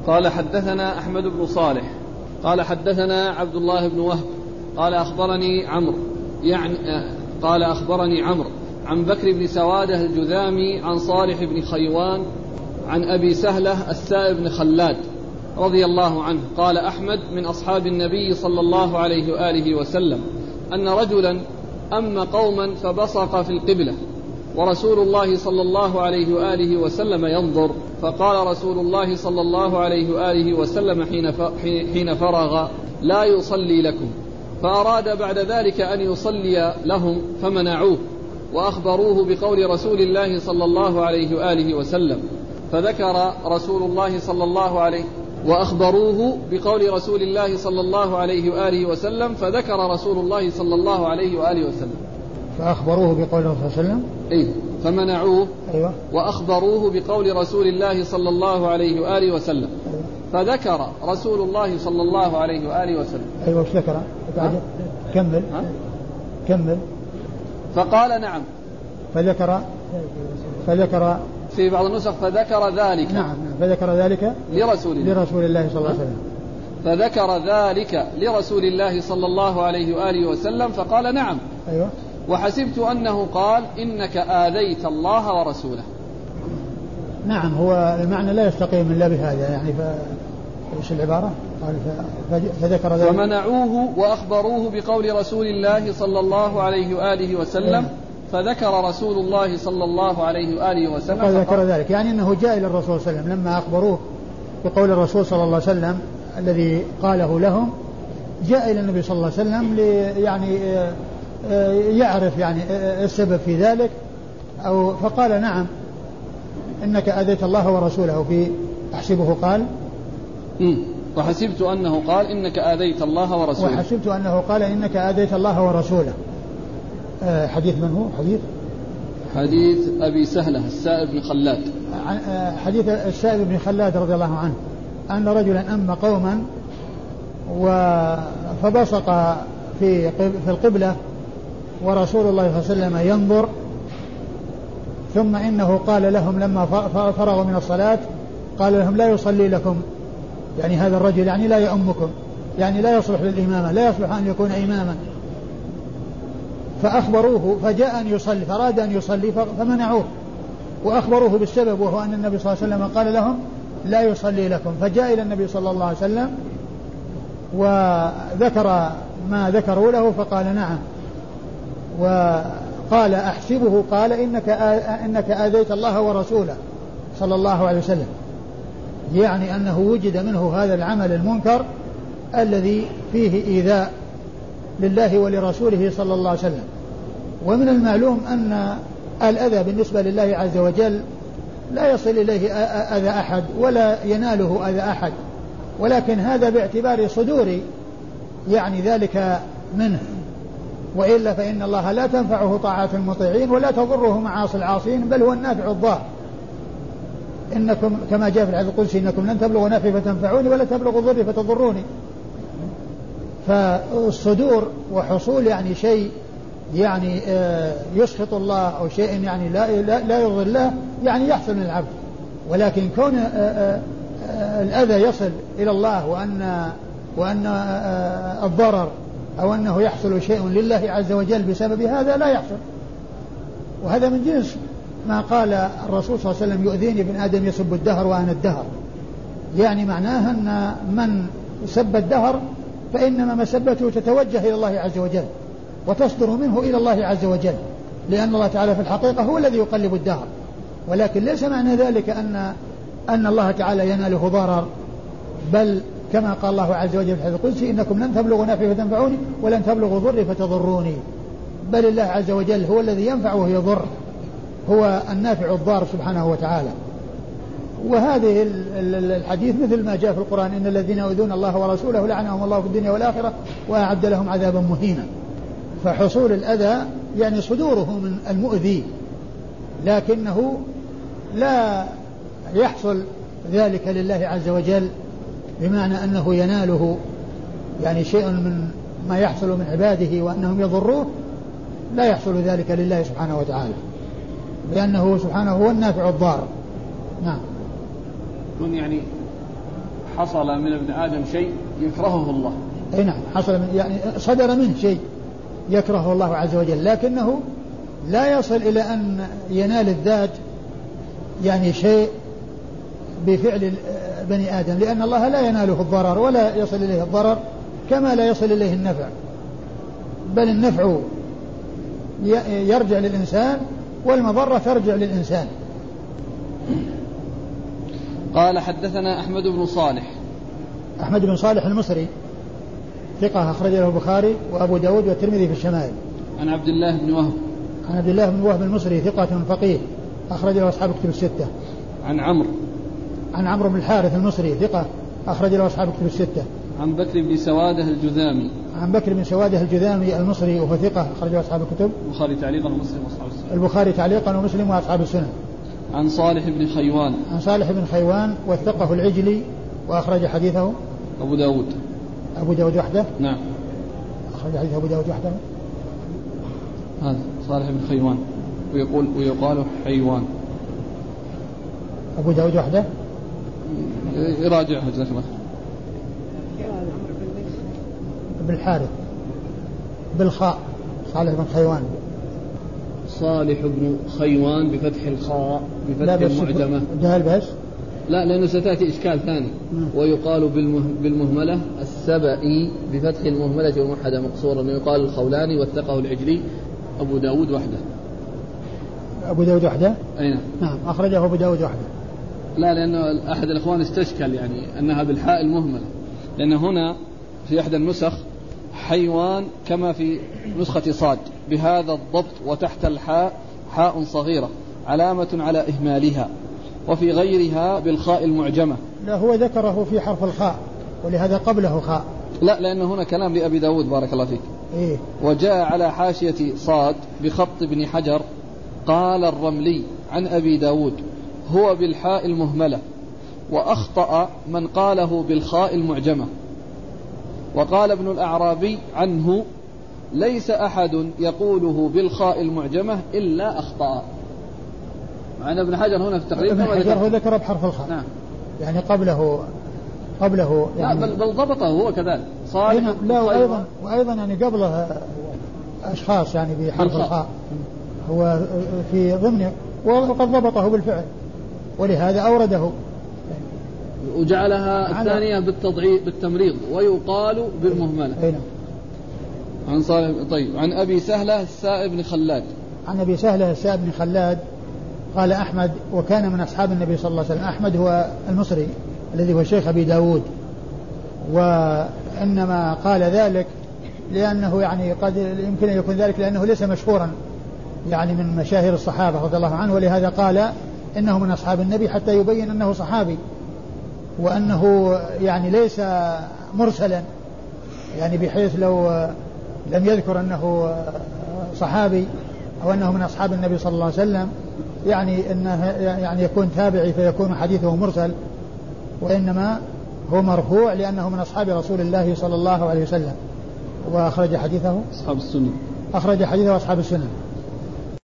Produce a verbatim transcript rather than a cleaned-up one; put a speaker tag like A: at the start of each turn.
A: قال حدثنا أحمد بن صالح قال حدثنا عبد الله بن وهب قال أخبرني عمرو يعني قال أخبرني عمرو عن بكر بن سوادة الجذامي عن صالح بن خيوان عن أبي سهلة السائب بن خلاد رضي الله عنه قال أحمد من أصحاب النبي صلى الله عليه وآله وسلم أن رجلا أم قوما فبصق في القبلة ورسول الله صلى الله عليه وآله وسلم ينظر، فقال رسول الله صلى الله عليه وآله وسلم حين فرغ لا يصلي لكم، فأراد بعد ذلك أن يصلي لهم فمنعوه وأخبروه بقول رسول الله صلى الله عليه وآله وسلم، فذكر رسول الله صلى الله عليه وأخبروه بقول رسول الله صلى الله عليه وآله وسلم فذكر رسول الله صلى الله عليه وآله وسلم
B: فأخبروه بقول رسول الله صلى الله عليه وسلم
A: إيه فمنعوه
B: أيوة.
A: وأخبروه بقول رسول الله صلى الله عليه وآله وسلم
B: أيوة.
A: فذكر رسول الله صلى الله عليه وآله وسلم
B: أيوة وش ذكر بعد كمل
A: ها؟
B: كمل
A: فقال نعم
B: فذكر فذكر
A: في بعض النسخ فذكر ذلك
B: نعم فذكر ذلك
A: لرسول الله
B: لرسول الله صلى الله عليه وسلم
A: فذكر ذلك لرسول الله صلى الله عليه وآله وسلم فقال نعم
B: أيوة.
A: وحسبت أنه قال إنك آذيت الله ورسوله.
B: نعم هو المعنى لا يستقيم إلا بهذا يعني ف... إيش العبارة قال ف... فذكر ذلك
A: فمنعوه وأخبروه بقول رسول الله صلى الله عليه وآله وسلم
B: أيه.
A: فذكر رسول الله صلى الله عليه وآله وسلم
B: فذكر ذلك يعني أنه جاء إلى الرسول صلى الله عليه وسلم لما أخبروه بقول الرسول صلى الله عليه وسلم الذي قاله لهم جاء إلى النبي صلى الله عليه وسلم لي يعني يعرف يعني السبب في ذلك أو فقال نعم إنك آذيت الله ورسوله في أحسبه قال
A: م. وحسبت أنه قال إنك آذيت الله ورسوله
B: وحسبت أنه قال إنك آذيت الله ورسوله. حديث من هو حديث
A: حديث أبي سهلة السائب بن خلاد
B: حديث السائب بن خلاد رضي الله عنه أن رجلا أم قوما فبصق في في القبلة ورسول الله صلى الله عليه وسلم ينظر، ثم إنه قال لهم لما فرغوا من الصلاة قال لهم لا يصلي لكم يعني هذا الرجل يعني لا يؤمكم يعني لا يصلح للإمامة لا يصلح أن يكون إماما، فأخبروه فجاء أن يصلي فأراد أن يصلي فمنعوه وأخبروه بالسبب وهو أن النبي صلى الله عليه وسلم قال لهم لا يصلي لكم، فجاء إلى النبي صلى الله عليه وسلم وذكر ما ذكروا له فقال نعم، وقال أحسبه قال إنك إنك آذيت الله ورسوله صلى الله عليه وسلم، يعني أنه وجد منه هذا العمل المنكر الذي فيه إيذاء لله ولرسوله صلى الله عليه وسلم. ومن المعلوم أن الأذى بالنسبة لله عز وجل لا يصل إليه أذى أحد ولا يناله أذى أحد، ولكن هذا باعتبار صدور يعني ذلك منه، وإلا فإن الله لا تنفعه طاعات المطيعين ولا تضره معاصي العاصين بل هو النافع الضار. إنكم كما جاء في الحديث القدسي إنكم لن تبلغوا نفعي فتنفعوني ولا تبلغوا ضري فتضروني. فالصدور وحصول يعني شيء يعني يسخط الله أو شيء يعني لا لا يرضي الله يعني يحصل من العبد، ولكن كون الأذى يصل إلى الله وأن وأن الضرر أو أنه يحصل شيء لله عز وجل بسبب هذا لا يحصل، وهذا من جنس ما قال الرسول صلى الله عليه وسلم يؤذيني ابن آدم يسب الدهر وأنا الدهر، يعني معناها أن من سب الدهر فإنما مسبته تتوجه إلى الله عز وجل وتصدر منه إلى الله عز وجل، لأن الله تعالى في الحقيقة هو الذي يقلب الدهر، ولكن ليس معنى ذلك أن أن الله تعالى يناله ضرر، بل كما قال الله عز وجل في الحديث القدسي إنكم لن تبلغوا نفعي فتنفعوني ولن تبلغوا ضري فتضروني، بل الله عز وجل هو الذي ينفع ويضر، هو النافع الضار سبحانه وتعالى. وهذه الحديث مثل ما جاء في القرآن إن الذين يؤذون الله ورسوله لعنهم الله في الدنيا والآخرة وأعد لهم عذابا مهينا. فحصول الأذى يعني صدوره من المؤذي، لكنه لا يحصل ذلك لله عز وجل بمعنى أنه يناله يعني شيء من ما يحصل من عباده وأنهم يضروه، لا يحصل ذلك لله سبحانه وتعالى لأنه سبحانه هو النافع الضار. نعم.
A: يعني حصل من ابن آدم شيء يكرهه الله.
B: أي نعم، حصل من يعني صدر منه شيء يكرهه الله عز وجل، لكنه لا يصل إلى أن ينال الذات يعني شيء بفعل بني آدم، لأن الله لا يناله الضرر ولا يصل إليه الضرر كما لا يصل إليه النفع، بل النفع يرجع للإنسان والمضرة ترجع للإنسان.
A: قال حدثنا أحمد بن صالح.
B: أحمد بن صالح المصري ثقة أخرج له البخاري وأبو داود والترمذي في الشمائل.
A: عن عبد الله بن وهب.
B: عن عبد الله بن وهب المصري ثقة فقيه أخرج له أصحاب كتب الستة.
A: عن عمرو.
B: عن عمرو بن الحارث المصري ثقة أخرج له أصحاب كتب الستة.
A: عن بكر بن سوادة الجذامي.
B: عن بكر بن سوادة الجذامي المصري وهو ثقة أخرج له أصحاب الكتب.
A: البخاري تعليقا ومسلم وأصحاب السنن.
B: البخاري تعليقا ومسلم وأصحاب السنن.
A: عن صالح بن خيوان.
B: عن صالح بن خيوان وثقه العجلي وأخرج حديثه
A: أبو داود.
B: أبو داود وحده.
A: نعم.
B: أخرج حديث أبو داود وحده.
A: هذا صالح بن خيوان ويقول ويقال حيوان.
B: أبو داود وحده.
A: يراجعه جزاك الله.
B: بالحارث بالخاء صالح بن خيوان.
A: صالح بن خيوان بفتح الخاء بفتح المعجمة.
B: دال بس.
A: لا لأنه ستأتي إشكال ثاني. م. ويقال بالمه... بالمهملة السبئي بفتح المهملة وموحدة مقصورا ويقال الخولاني وثقه العجلي. أبو داود وحده.
B: أبو داود وحده.
A: أين؟
B: نعم أخرجه أبو داود وحده.
A: لا لأنه أحد الإخوان استشكل يعني أنها بالحاء المهملة، لأن هنا في إحدى النسخ حيوان كما في نسخة صاد بهذا الضبط وتحت الحاء حاء صغيرة علامة على إهمالها، وفي غيرها بالخاء المعجمة.
B: لا هو ذكره في حرف الخاء ولهذا قبله خاء.
A: لا لأن هنا كلام لأبي داود بارك الله فيك.
B: إيه؟
A: وجاء على حاشية صاد بخط ابن حجر قال الرملي عن أبي داود هو بالحاء المهملة، وأخطأ من قاله بالخاء المعجمة. وقال ابن الأعرابي عنه ليس أحد يقوله بالخاء المعجمة إلا أخطأ. مع ابن حجر هنا في التقريب
B: ابن حجر هو ذكر بحرف الخاء.
A: نعم.
B: يعني قبله قبله يعني
A: لا بل, بل ضبطه هو كذلك صالح.
B: لا وأيضا وأيضا يعني قبله أشخاص يعني بحرف الخاء هو في ضمن وقد ضبطه بالفعل ولهذا أورده
A: وجعلها الثانية بالتضعيف بالتمريض ويقال بالمهملة.
B: أينا.
A: عن صالح. طيب عن أبي سهلة السائب بن خلاد.
B: عن أبي سهلة السائب بن خلاد قال أحمد وكان من أصحاب النبي صلى الله عليه وسلم. أحمد هو المصري الذي هو شيخ أبي داود، وإنما قال ذلك لأنه يعني قد يمكن أن يكون ذلك لأنه ليس مشهورا يعني من مشاهير الصحابة رضي الله عنه، ولهذا قال إنه من أصحاب النبي حتى يبين أنه صحابي وأنه يعني ليس مرسلا، يعني بحيث لو لم يذكر أنه صحابي أو أنه من أصحاب النبي صلى الله عليه وسلم يعني أنه يعني يكون تابعي فيكون حديثه مرسل، وإنما هو مرفوع لأنه من أصحاب رسول الله صلى الله عليه وسلم. وأخرج حديثه
A: أصحاب السنن.
B: أخرج حديثه أصحاب السنن.